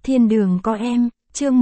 Thiên đường có em, chương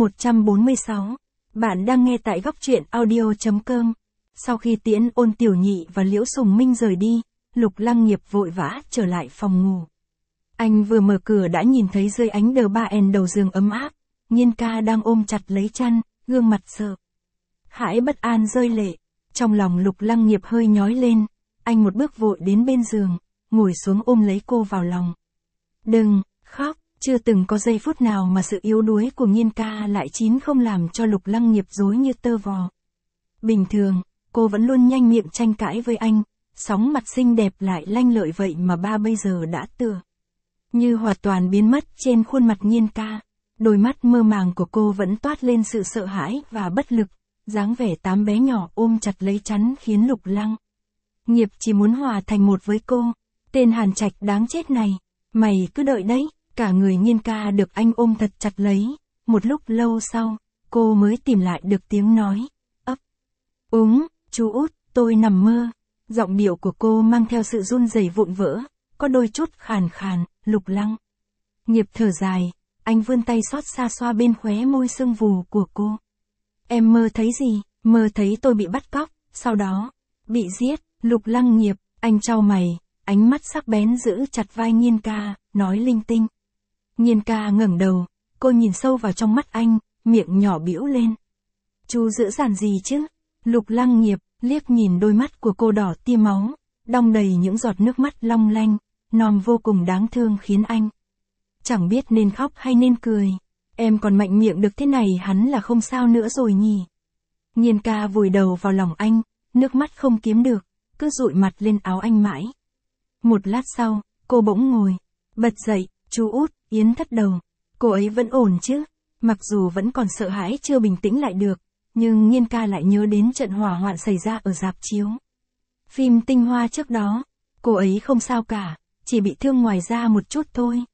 146. Bạn đang nghe tại góc truyện audio.com. Sau khi tiễn Ôn Tiểu Nhị và Liễu Sùng Minh rời đi, Lục Lăng Nghiệp vội vã trở lại phòng ngủ. Anh vừa mở cửa đã nhìn thấy dưới ánh đờ ba en đầu giường ấm áp, Nhiên ca đang ôm chặt lấy chăn, gương mặt sợ hãi bất an rơi lệ. Trong lòng Lục Lăng Nghiệp hơi nhói lên, anh một bước vội đến bên giường, ngồi xuống ôm lấy cô vào lòng. Đừng khóc. Chưa từng có giây phút nào mà sự yếu đuối của Nhiên ca lại không làm cho Lục Lăng Nghiệp rối như tơ vò. Bình thường, cô vẫn luôn nhanh miệng tranh cãi với anh, sóng mặt xinh đẹp lại lanh lợi vậy mà bây giờ đã tựa như hoàn toàn biến mất trên khuôn mặt Nhiên ca. Đôi mắt mơ màng của cô vẫn toát lên sự sợ hãi và bất lực, dáng vẻ tám bé nhỏ ôm chặt lấy chắn khiến Lục Lăng Nghiệp chỉ muốn hòa thành một với cô. Tên Hàn Trạch đáng chết này, mày cứ đợi đấy. Cả người Nhiên ca được anh ôm thật chặt lấy, một lúc lâu sau, cô mới tìm lại được tiếng nói, ấp úng, chú út, tôi nằm mơ. Giọng điệu của cô mang theo sự run rẩy vụn vỡ, có đôi chút khàn khàn. Lục Lăng Nghiệp thở dài, anh vươn tay xót xa xoa bên khóe môi sưng vù của cô. Em mơ thấy gì? Mơ thấy tôi bị bắt cóc, sau đó bị giết. Lục Lăng Nghiệp, anh chau mày, ánh mắt sắc bén giữ chặt vai Nhiên ca, nói linh tinh. Nhiên ca ngẩng đầu, cô nhìn sâu vào trong mắt anh, miệng nhỏ bĩu lên. Chú dữ dằn gì chứ? Lục Lăng Nghiệp liếc nhìn đôi mắt của cô đỏ tia máu, đong đầy những giọt nước mắt long lanh, non vô cùng đáng thương khiến anh chẳng biết nên khóc hay nên cười. Em còn mạnh miệng được thế này hắn là không sao nữa rồi nhỉ? Nhiên ca vùi đầu vào lòng anh, nước mắt không kiếm được, cứ dụi mặt lên áo anh mãi. Một lát sau, cô bỗng ngồi bật dậy. Chú út, Yến thất đầu. Cô ấy vẫn ổn chứ? Mặc dù vẫn còn sợ hãi chưa bình tĩnh lại được, nhưng Nhiên ca lại nhớ đến trận hỏa hoạn xảy ra ở rạp chiếu phim Tinh Hoa trước đó. Cô ấy không sao cả, chỉ bị thương ngoài da một chút thôi.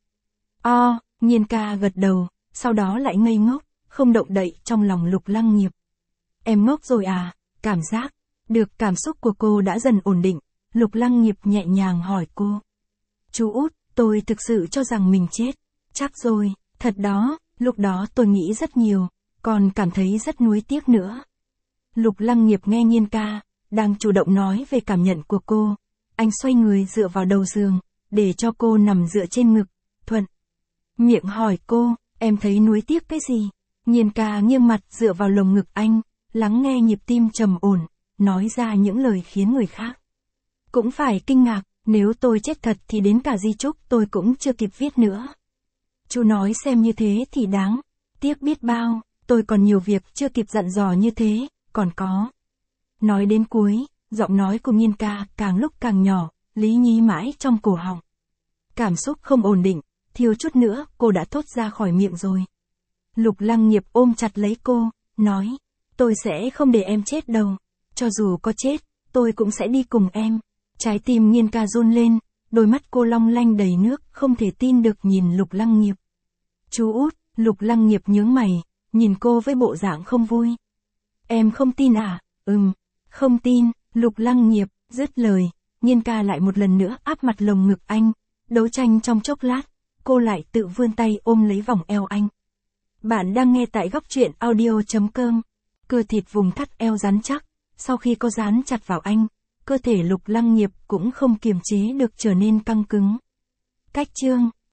Nhiên ca gật đầu, sau đó lại ngây ngốc, không động đậy trong lòng Lục Lăng Nghiệp. Em ngốc rồi à? Cảm giác được cảm xúc của cô đã dần ổn định, Lục Lăng Nghiệp nhẹ nhàng hỏi cô. Chú út, tôi thực sự cho rằng mình chết. Chắc rồi, thật đó, lúc đó tôi nghĩ rất nhiều, còn cảm thấy rất nuối tiếc nữa. Lục Lăng Nghiệp nghe Nhiên ca đang chủ động nói về cảm nhận của cô, anh xoay người dựa vào đầu giường, để cho cô nằm dựa trên ngực, thuận miệng hỏi cô, em thấy nuối tiếc cái gì? Nhiên ca nghiêng mặt dựa vào lồng ngực anh, lắng nghe nhịp tim trầm ổn, nói ra những lời khiến người khác cũng phải kinh ngạc. Nếu tôi chết thật thì đến cả di chúc tôi cũng chưa kịp viết nữa. Chú nói xem như thế thì đáng tiếc biết bao, tôi còn nhiều việc chưa kịp dặn dò như thế, còn có. Nói đến cuối, giọng nói của Nhiên ca càng lúc càng nhỏ, lý nhí mãi trong cổ họng. Cảm xúc không ổn định, thiếu chút nữa cô đã thốt ra khỏi miệng rồi. Lục Lăng Nghiệp ôm chặt lấy cô, nói, tôi sẽ không để em chết đâu, cho dù có chết, tôi cũng sẽ đi cùng em. Trái tim Nhiên ca run lên, đôi mắt cô long lanh đầy nước, không thể tin được nhìn Lục Lăng Nghiệp. Chú út, Lục Lăng Nghiệp nhướng mày, nhìn cô với bộ dạng không vui. Em không tin à? Không tin. Lục Lăng Nghiệp dứt lời, Nhiên ca lại một lần nữa áp mặt lồng ngực anh, đấu tranh trong chốc lát, cô lại tự vươn tay ôm lấy vòng eo anh. Bạn đang nghe tại góc truyện audio.com. Cơ thịt vùng thắt eo rắn chắc, sau khi cô dán chặt vào anh, cơ thể Lục Lăng Nghiệp cũng không kiềm chế được trở nên căng cứng. Cách chương